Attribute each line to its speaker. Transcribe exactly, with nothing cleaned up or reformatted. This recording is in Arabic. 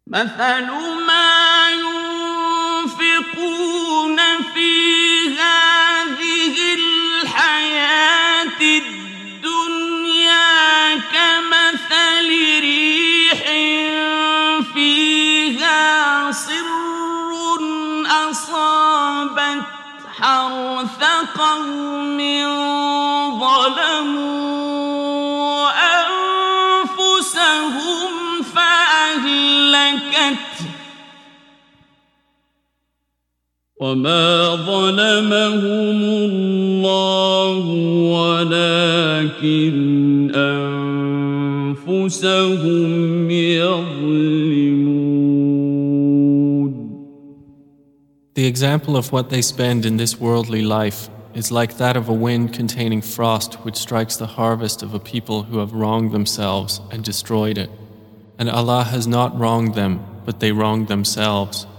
Speaker 1: مثل ما ينفقون في هذه الحياة الدنيا كمثل ريح فيها صر أصابت حرث قوم ظلموا أنفسهم فأهلكته وما ظلمهم الله ولكن أنفسهم يظلمون.
Speaker 2: The example of what they spend in this worldly life is like that of a wind containing frost which strikes the harvest of a people who have wronged themselves and destroyed it. And Allah has not wronged them, but they wronged themselves.